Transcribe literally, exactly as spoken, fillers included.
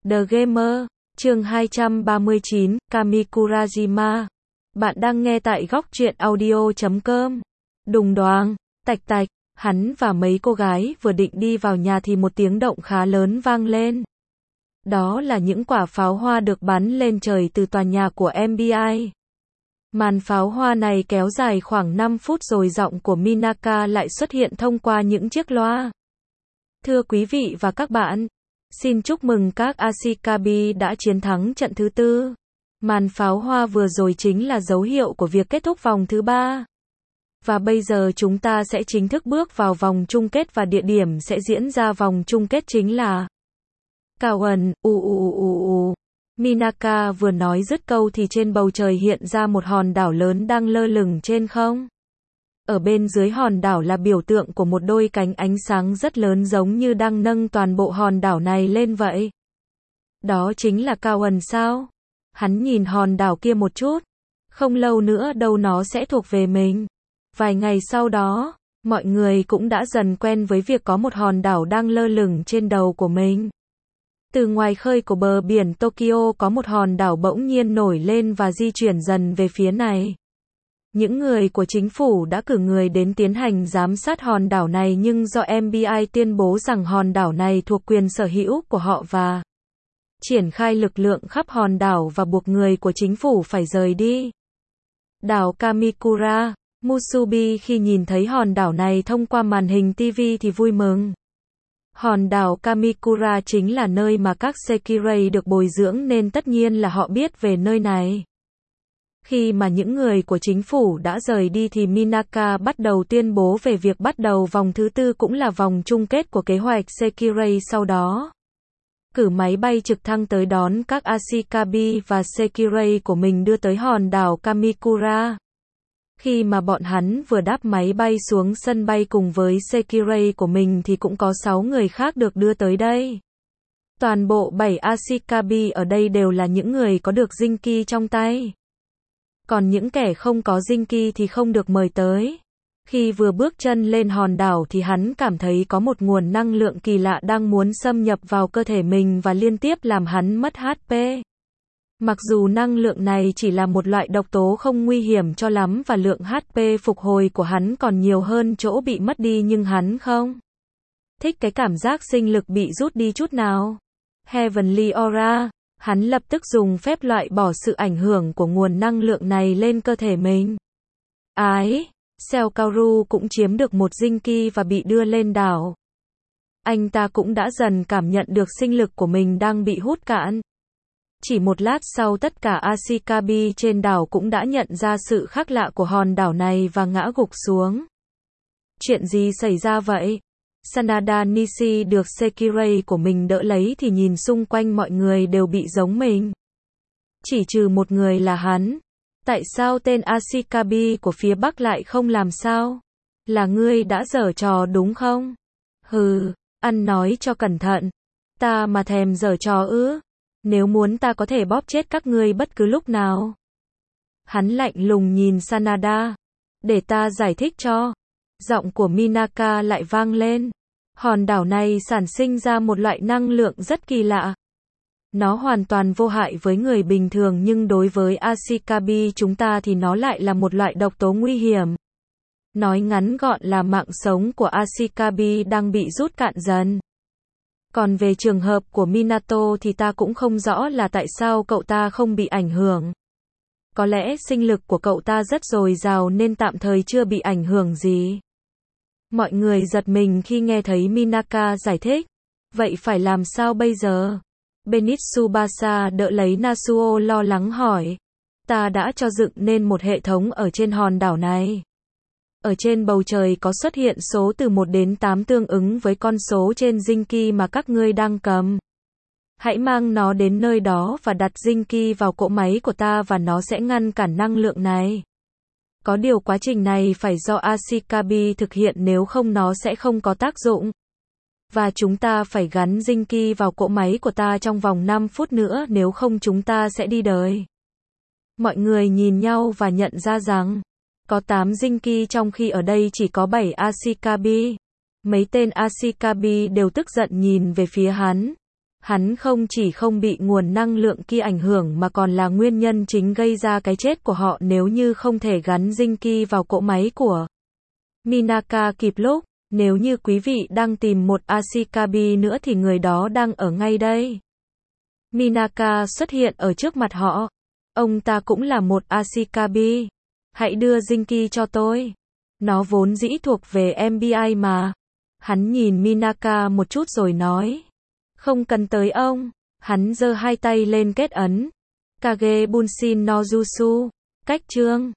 The Gamer, chương hai trăm ba mươi chín, Kamikurajima. Bạn đang nghe tại góc truyện audio chấm com. Đùng đoàng, tạch tạch, hắn và mấy cô gái vừa định đi vào nhà thì một tiếng động khá lớn vang lên. Đó là những quả pháo hoa được bắn lên trời từ tòa nhà của em bê i. Màn pháo hoa này kéo dài khoảng năm phút rồi giọng của Minaka lại xuất hiện thông qua những chiếc loa. Thưa quý vị và các bạn, xin chúc mừng các Ashikabi đã chiến thắng trận thứ tư. Màn pháo hoa vừa rồi chính là dấu hiệu của việc kết thúc vòng thứ ba. Và bây giờ chúng ta sẽ chính thức bước vào vòng chung kết và địa điểm sẽ diễn ra vòng chung kết chính là Cao ẩn, u u u u u. Minaka vừa nói dứt câu thì trên bầu trời hiện ra một hòn đảo lớn đang lơ lửng trên không. Ở bên dưới hòn đảo là biểu tượng của một đôi cánh ánh sáng rất lớn giống như đang nâng toàn bộ hòn đảo này lên vậy. Đó chính là Cao ẩn sao? Hắn nhìn hòn đảo kia một chút. Không lâu nữa đâu nó sẽ thuộc về mình. Vài ngày sau đó, mọi người cũng đã dần quen với việc có một hòn đảo đang lơ lửng trên đầu của mình. Từ ngoài khơi của bờ biển Tokyo có một hòn đảo bỗng nhiên nổi lên và di chuyển dần về phía này. Những người của chính phủ đã cử người đến tiến hành giám sát hòn đảo này nhưng do em bê i tuyên bố rằng hòn đảo này thuộc quyền sở hữu của họ và triển khai lực lượng khắp hòn đảo và buộc người của chính phủ phải rời đi. Đảo Kamikura, Musubi khi nhìn thấy hòn đảo này thông qua màn hình ti vi thì vui mừng. Hòn đảo Kamikura chính là nơi mà các Sekirei được bồi dưỡng nên tất nhiên là họ biết về nơi này. Khi mà những người của chính phủ đã rời đi thì Minaka bắt đầu tuyên bố về việc bắt đầu vòng thứ tư cũng là vòng chung kết của kế hoạch Sekirei sau đó. Cử máy bay trực thăng tới đón các Ashikabi và Sekirei của mình đưa tới hòn đảo Kamikura. Khi mà bọn hắn vừa đáp máy bay xuống sân bay cùng với Sekirei của mình thì cũng có sáu người khác được đưa tới đây. Toàn bộ bảy Ashikabi ở đây đều là những người có được Jinki trong tay. Còn những kẻ không có Jinki thì không được mời tới. Khi vừa bước chân lên hòn đảo thì hắn cảm thấy có một nguồn năng lượng kỳ lạ đang muốn xâm nhập vào cơ thể mình và liên tiếp làm hắn mất hát pê. Mặc dù năng lượng này chỉ là một loại độc tố không nguy hiểm cho lắm và lượng hát pê phục hồi của hắn còn nhiều hơn chỗ bị mất đi nhưng hắn không thích cái cảm giác sinh lực bị rút đi chút nào. Heavenly Aura, hắn lập tức dùng phép loại bỏ sự ảnh hưởng của nguồn năng lượng này lên cơ thể mình. Ái, Selkaru cũng chiếm được một Jinki và bị đưa lên đảo. Anh ta cũng đã dần cảm nhận được sinh lực của mình đang bị hút cạn. Chỉ một lát sau tất cả Ashikabi trên đảo cũng đã nhận ra sự khác lạ của hòn đảo này và ngã gục xuống. Chuyện gì xảy ra vậy? Sanada Nishi được Sekirei của mình đỡ lấy thì nhìn xung quanh mọi người đều bị giống mình. Chỉ trừ một người là hắn. Tại sao tên Ashikabi của phía Bắc lại không làm sao? Là ngươi đã giở trò đúng không? Hừ, ăn nói cho cẩn thận. Ta mà thèm giở trò ư? Nếu muốn ta có thể bóp chết các ngươi bất cứ lúc nào. Hắn lạnh lùng nhìn Sanada. Để ta giải thích cho. Giọng của Minaka lại vang lên. Hòn đảo này sản sinh ra một loại năng lượng rất kỳ lạ. Nó hoàn toàn vô hại với người bình thường nhưng đối với Ashikabi chúng ta thì nó lại là một loại độc tố nguy hiểm. Nói ngắn gọn là mạng sống của Ashikabi đang bị rút cạn dần. Còn về trường hợp của Minato thì ta cũng không rõ là tại sao cậu ta không bị ảnh hưởng. Có lẽ sinh lực của cậu ta rất dồi dào nên tạm thời chưa bị ảnh hưởng gì. Mọi người giật mình khi nghe thấy Minaka giải thích. Vậy phải làm sao bây giờ? Benitsubasa đỡ lấy Nasuo lo lắng hỏi. Ta đã cho dựng nên một hệ thống ở trên hòn đảo này. Ở trên bầu trời có xuất hiện số từ một đến tám tương ứng với con số trên Jinki mà các ngươi đang cầm. Hãy mang nó đến nơi đó và đặt Jinki vào cỗ máy của ta và nó sẽ ngăn cản năng lượng này. Có điều quá trình này phải do Ashikabi thực hiện nếu không nó sẽ không có tác dụng. Và chúng ta phải gắn Jinki vào cỗ máy của ta trong vòng năm phút nữa nếu không chúng ta sẽ đi đời. Mọi người nhìn nhau và nhận ra rằng có tám Jinki trong khi ở đây chỉ có bảy Ashikabi. Mấy tên Ashikabi đều tức giận nhìn về phía hắn. Hắn không chỉ không bị nguồn năng lượng kia ảnh hưởng mà còn là nguyên nhân chính gây ra cái chết của họ nếu như không thể gắn Zinky vào cỗ máy của Minaka kịp lúc. Nếu như quý vị đang tìm một Ashikabi nữa thì người đó đang ở ngay đây. Minaka xuất hiện ở trước mặt họ. Ông ta cũng là một Ashikabi. Hãy đưa Zinky cho tôi. Nó vốn dĩ thuộc về em bê i mà. Hắn nhìn Minaka một chút rồi nói. Không cần tới ông. Hắn giơ hai tay lên kết ấn. Kage Bunshin no Jutsu. Cách chương.